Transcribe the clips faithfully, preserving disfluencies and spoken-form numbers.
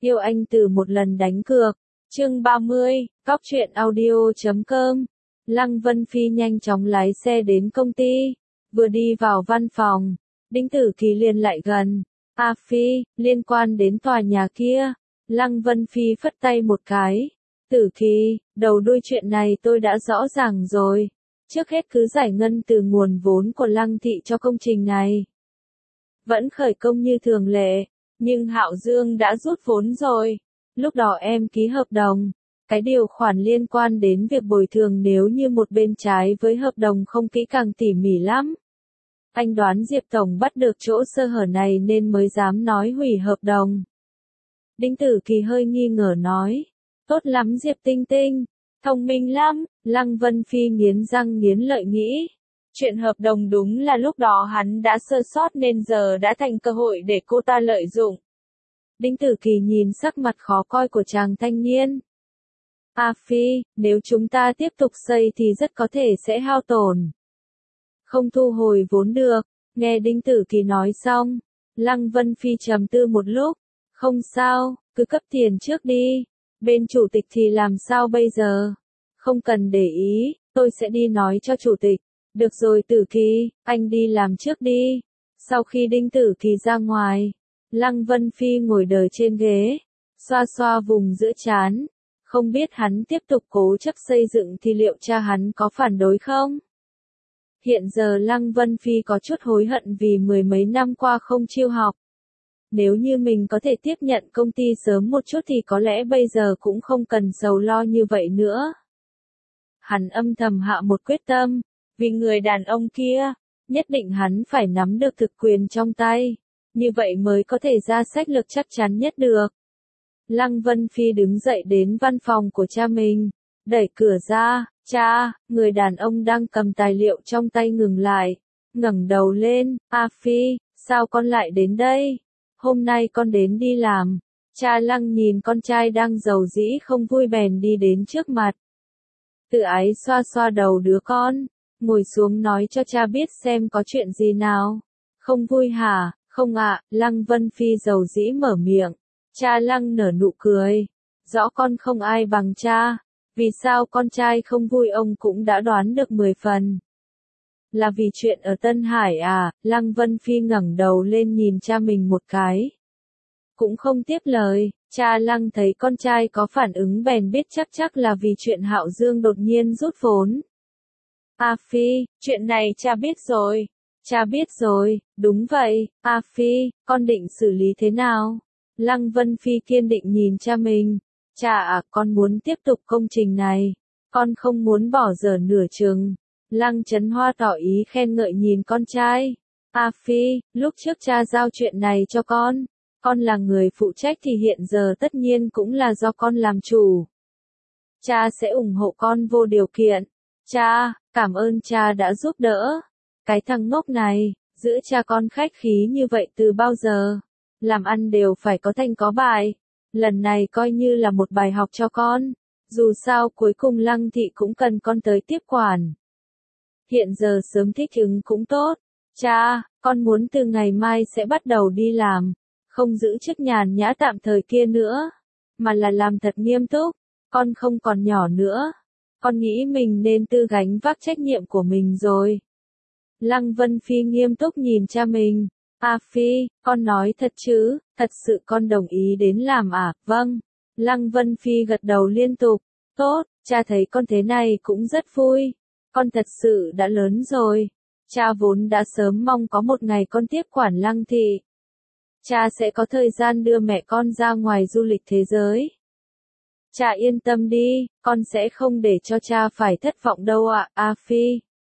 Yêu anh từ một lần đánh cược. Chương ba mươi, Cóc truyện audio chấm com. Lăng Vân Phi nhanh chóng lái xe đến công ty. Vừa đi vào văn phòng, Đinh Tử Kỳ liền lại gần. A Phi, liên quan đến tòa nhà kia. Lăng Vân Phi phất tay một cái. Tử Kỳ, đầu đuôi chuyện này tôi đã rõ ràng rồi. Trước hết cứ giải ngân từ nguồn vốn của Lăng thị cho công trình này. Vẫn khởi công như thường lệ, nhưng Hạo Dương đã rút vốn rồi. Lúc đó em ký hợp đồng. Cái điều khoản liên quan đến việc bồi thường nếu như một bên trái với hợp đồng không kỹ càng tỉ mỉ lắm. Anh đoán Diệp Tổng bắt được chỗ sơ hở này nên mới dám nói hủy hợp đồng. Đinh Tử Kỳ hơi nghi ngờ nói. Tốt lắm Diệp Tinh Tinh. Thông minh lắm. Lăng Vân Phi nghiến răng nghiến lợi nghĩ. Chuyện hợp đồng đúng là lúc đó hắn đã sơ sót nên giờ đã thành cơ hội để cô ta lợi dụng. Đinh Tử Kỳ nhìn sắc mặt khó coi của chàng thanh niên. A Phi, nếu chúng ta tiếp tục xây thì rất có thể sẽ hao tổn. Không thu hồi vốn được. Nghe Đinh Tử Kỳ nói xong, Lăng Vân Phi trầm tư một lúc. Không sao, cứ cấp tiền trước đi. Bên chủ tịch thì làm sao bây giờ? Không cần để ý, tôi sẽ đi nói cho chủ tịch. Được rồi Tử Kỳ, anh đi làm trước đi. Sau khi Đinh Tử Kỳ ra ngoài, Lăng Vân Phi ngồi đợi trên ghế, xoa xoa vùng giữa trán. Không biết hắn tiếp tục cố chấp xây dựng thì liệu cha hắn có phản đối không? Hiện giờ Lăng Vân Phi có chút hối hận vì mười mấy năm qua không chịu học. Nếu như mình có thể tiếp nhận công ty sớm một chút thì có lẽ bây giờ cũng không cần sầu lo như vậy nữa. Hắn âm thầm hạ một quyết tâm, vì người đàn ông kia, nhất định hắn phải nắm được thực quyền trong tay, như vậy mới có thể ra sách lược chắc chắn nhất được. Lăng Vân Phi đứng dậy đến văn phòng của cha mình, đẩy cửa ra. Cha, người đàn ông đang cầm tài liệu trong tay ngừng lại, ngẩng đầu lên. A Phi, sao con lại đến đây? Hôm nay con đến đi làm. Cha Lăng nhìn con trai đang giàu dĩ không vui bèn đi đến trước mặt. Tự ái xoa xoa đầu đứa con, ngồi xuống nói cho cha biết xem có chuyện gì nào. Không vui hả? Không ạ, Lăng Vân Phi giàu dĩ mở miệng. Cha Lăng nở nụ cười. Rõ con không ai bằng cha. Vì sao con trai không vui ông cũng đã đoán được mười phần. Là vì chuyện ở Tân Hải à? Lăng Vân Phi ngẩng đầu lên nhìn cha mình một cái. Cũng không tiếp lời, cha Lăng thấy con trai có phản ứng bèn biết chắc chắc là vì chuyện Hạo Dương đột nhiên rút vốn. A Phi, chuyện này cha biết rồi. Cha biết rồi, đúng vậy. A Phi, con định xử lý thế nào? Lăng Vân Phi kiên định nhìn cha mình. Cha à, con muốn tiếp tục công trình này. Con không muốn bỏ dở nửa chừng. Lăng Chấn Hoa tỏ ý khen ngợi nhìn con trai. A Phi, lúc trước cha giao chuyện này cho con. Con là người phụ trách thì hiện giờ tất nhiên cũng là do con làm chủ. Cha sẽ ủng hộ con vô điều kiện. Cha, cảm ơn cha đã giúp đỡ. Cái thằng ngốc này, giữa cha con khách khí như vậy từ bao giờ? Làm ăn đều phải có thành có bại. Lần này coi như là một bài học cho con. Dù sao cuối cùng Lăng thị cũng cần con tới tiếp quản. Hiện giờ sớm thích ứng cũng tốt. Cha, con muốn từ ngày mai sẽ bắt đầu đi làm. Không giữ chức nhàn nhã tạm thời kia nữa. Mà là làm thật nghiêm túc. Con không còn nhỏ nữa. Con nghĩ mình nên tự gánh vác trách nhiệm của mình rồi. Lăng Vân Phi nghiêm túc nhìn cha mình. A Phi, con nói thật chứ, thật sự con đồng ý đến làm à? Vâng. Lăng Vân Phi gật đầu liên tục. Tốt, cha thấy con thế này cũng rất vui. Con thật sự đã lớn rồi. Cha vốn đã sớm mong có một ngày con tiếp quản Lăng thị. Cha sẽ có thời gian đưa mẹ con ra ngoài du lịch thế giới. Cha yên tâm đi, con sẽ không để cho cha phải thất vọng đâu ạ, A Phi.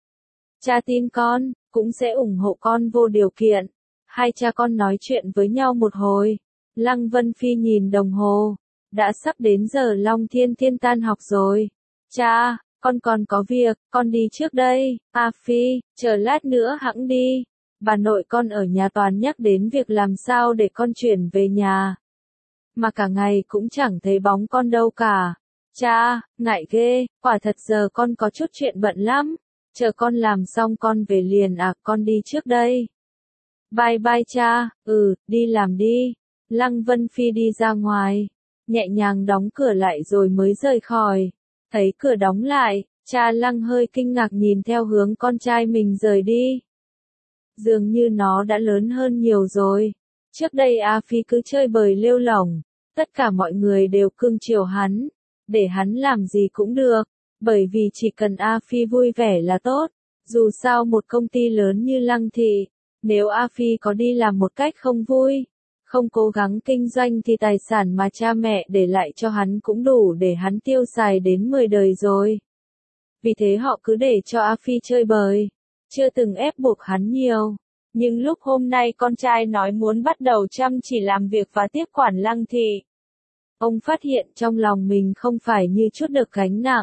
Cha tin con, cũng sẽ ủng hộ con vô điều kiện. Hai cha con nói chuyện với nhau một hồi. Lăng Vân Phi nhìn đồng hồ. Đã sắp đến giờ Long Thiên Thiên tan học rồi. Cha, con còn có việc, con đi trước đây. A Phi, chờ lát nữa hẵng đi. Bà nội con ở nhà toàn nhắc đến việc làm sao để con chuyển về nhà. Mà cả ngày cũng chẳng thấy bóng con đâu cả. Cha, ngại ghê, quả thật giờ con có chút chuyện bận lắm. Chờ con làm xong con về liền à, con đi trước đây. Bye bye cha, ừ, đi làm đi. Lăng Vân Phi đi ra ngoài, nhẹ nhàng đóng cửa lại rồi mới rời khỏi. Thấy cửa đóng lại, cha Lăng hơi kinh ngạc nhìn theo hướng con trai mình rời đi. Dường như nó đã lớn hơn nhiều rồi. Trước đây A Phi cứ chơi bời lêu lỏng, tất cả mọi người đều cưng chiều hắn, để hắn làm gì cũng được, bởi vì chỉ cần A Phi vui vẻ là tốt. Dù sao một công ty lớn như Lăng Thị, nếu A Phi có đi làm một cách không vui, không cố gắng kinh doanh thì tài sản mà cha mẹ để lại cho hắn cũng đủ để hắn tiêu xài đến mười đời rồi. Vì thế họ cứ để cho A Phi chơi bời, chưa từng ép buộc hắn nhiều. Nhưng lúc hôm nay con trai nói muốn bắt đầu chăm chỉ làm việc và tiếp quản Lăng Thị, ông phát hiện trong lòng mình không phải như chút được gánh nặng,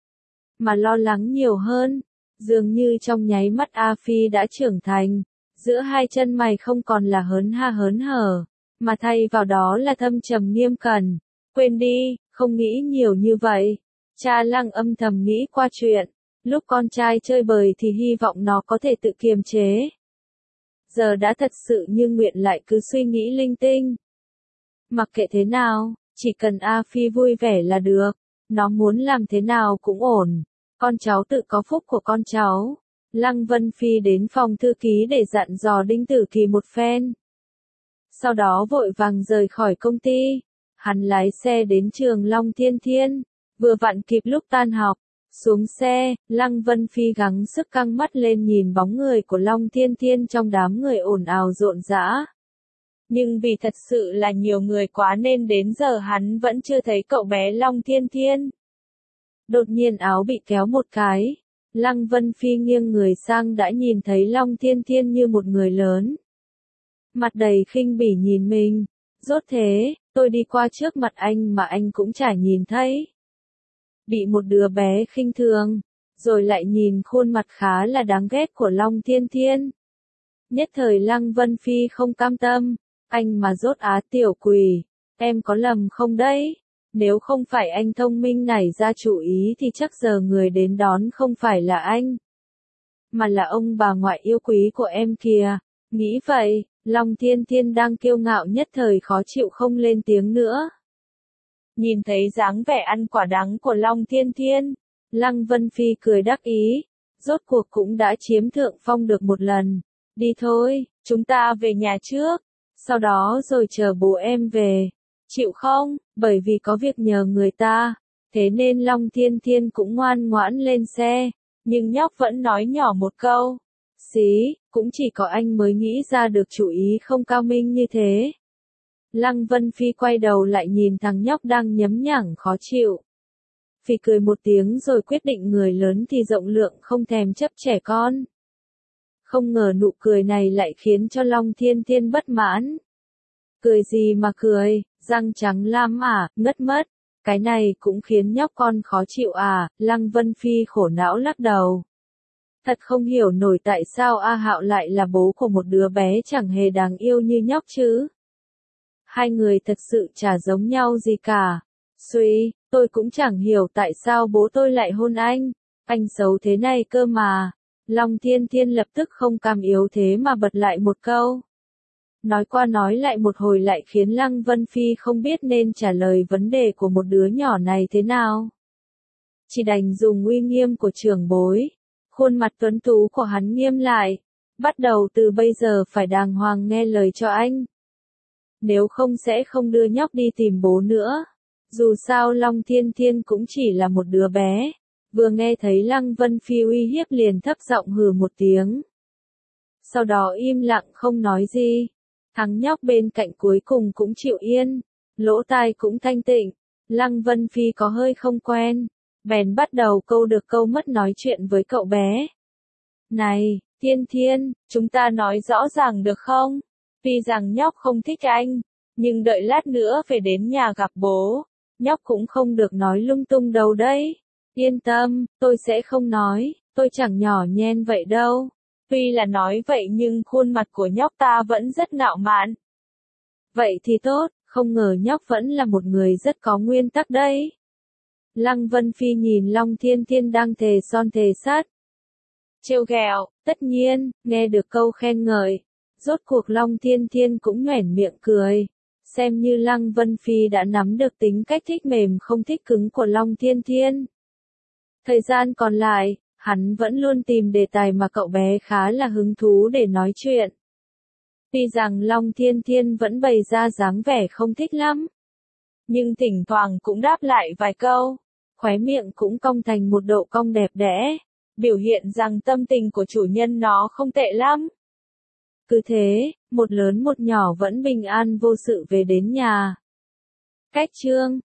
mà lo lắng nhiều hơn. Dường như trong nháy mắt A Phi đã trưởng thành, giữa hai chân mày không còn là hớn ha hớn hở, mà thay vào đó là thâm trầm nghiêm cẩn. Quên đi, không nghĩ nhiều như vậy. Cha Lăng âm thầm nghĩ qua chuyện, lúc con trai chơi bời thì hy vọng nó có thể tự kiềm chế. Giờ đã thật sự như nguyện lại cứ suy nghĩ linh tinh. Mặc kệ thế nào, chỉ cần A Phi vui vẻ là được, nó muốn làm thế nào cũng ổn. Con cháu tự có phúc của con cháu. Lăng Vân Phi đến phòng thư ký để dặn dò Đinh Tử Kỳ một phen. Sau đó vội vàng rời khỏi công ty. Hắn lái xe đến trường Long Thiên Thiên, vừa vặn kịp lúc tan học. Xuống xe, Lăng Vân Phi gắng sức căng mắt lên nhìn bóng người của Long Thiên Thiên trong đám người ồn ào rộn rã. Nhưng vì thật sự là nhiều người quá nên đến giờ hắn vẫn chưa thấy cậu bé Long Thiên Thiên. Đột nhiên áo bị kéo một cái, Lăng Vân Phi nghiêng người sang đã nhìn thấy Long Thiên Thiên như một người lớn. Mặt đầy khinh bỉ nhìn mình, rốt thế, tôi đi qua trước mặt anh mà anh cũng chả nhìn thấy. Bị một đứa bé khinh thường, rồi lại nhìn khuôn mặt khá là đáng ghét của Long Thiên Thiên. Nhất thời Lăng Vân Phi không cam tâm, anh mà rốt á tiểu quỷ, em có lầm không đấy? Nếu không phải anh thông minh nảy ra chủ ý thì chắc giờ người đến đón không phải là anh, mà là ông bà ngoại yêu quý của em kìa. Nghĩ vậy, Long Thiên Thiên đang kiêu ngạo nhất thời khó chịu không lên tiếng nữa. Nhìn thấy dáng vẻ ăn quả đắng của Long Thiên Thiên, Lăng Vân Phi cười đắc ý, rốt cuộc cũng đã chiếm thượng phong được một lần. Đi thôi, chúng ta về nhà trước, sau đó rồi chờ bố em về. Chịu không? Bởi vì có việc nhờ người ta, thế nên Long Thiên Thiên cũng ngoan ngoãn lên xe, nhưng nhóc vẫn nói nhỏ một câu. Xí, cũng chỉ có anh mới nghĩ ra được chủ ý không cao minh như thế. Lăng Vân Phi quay đầu lại nhìn thằng nhóc đang nhấm nhẳng khó chịu. Phi cười một tiếng rồi quyết định người lớn thì rộng lượng không thèm chấp trẻ con. Không ngờ nụ cười này lại khiến cho Long Thiên Thiên bất mãn. Cười gì mà cười, răng trắng lam à, ngất mất. Cái này cũng khiến nhóc con khó chịu à, Lăng Vân Phi khổ não lắc đầu. Thật không hiểu nổi tại sao A Hạo lại là bố của một đứa bé chẳng hề đáng yêu như nhóc chứ. Hai người thật sự chả giống nhau gì cả. Suy, tôi cũng chẳng hiểu tại sao bố tôi lại hôn anh. Anh xấu thế này cơ mà. Long Thiên Thiên lập tức không cam yếu thế mà bật lại một câu. Nói qua nói lại một hồi lại khiến Lăng Vân Phi không biết nên trả lời vấn đề của một đứa nhỏ này thế nào. Chỉ đành dùng uy nghiêm của trưởng bối. Khuôn mặt tuấn tú của hắn nghiêm lại. Bắt đầu từ bây giờ phải đàng hoàng nghe lời cho anh. Nếu không sẽ không đưa nhóc đi tìm bố nữa. Dù sao Long Thiên Thiên cũng chỉ là một đứa bé. Vừa nghe thấy Lăng Vân Phi uy hiếp liền thấp giọng hừ một tiếng. Sau đó im lặng không nói gì. Thằng nhóc bên cạnh cuối cùng cũng chịu yên. Lỗ tai cũng thanh tịnh. Lăng Vân Phi có hơi không quen. Bèn bắt đầu câu được câu mất nói chuyện với cậu bé. Này, Thiên Thiên, chúng ta nói rõ ràng được không? Tuy rằng nhóc không thích anh, nhưng đợi lát nữa về đến nhà gặp bố, nhóc cũng không được nói lung tung đâu đấy. Yên tâm, tôi sẽ không nói, tôi chẳng nhỏ nhen vậy đâu. Tuy là nói vậy nhưng khuôn mặt của nhóc ta vẫn rất ngạo mạn. Vậy thì tốt, không ngờ nhóc vẫn là một người rất có nguyên tắc đấy. Lăng Vân Phi nhìn Long Thiên Thiên đang thề son thề sắt. Trêu ghẹo, tất nhiên, nghe được câu khen ngợi. Rốt cuộc Long Thiên Thiên cũng nhoẻn miệng cười. xem như Lăng Vân Phi đã nắm được tính cách thích mềm không thích cứng của Long Thiên Thiên. Thời gian còn lại, hắn vẫn luôn tìm đề tài mà cậu bé khá là hứng thú để nói chuyện. Tuy rằng Long Thiên Thiên vẫn bày ra dáng vẻ không thích lắm, nhưng thỉnh thoảng cũng đáp lại vài câu, khóe miệng cũng cong thành một độ cong đẹp đẽ, biểu hiện rằng tâm tình của chủ nhân nó không tệ lắm. Cứ thế, một lớn một nhỏ vẫn bình an vô sự về đến nhà. Cách chương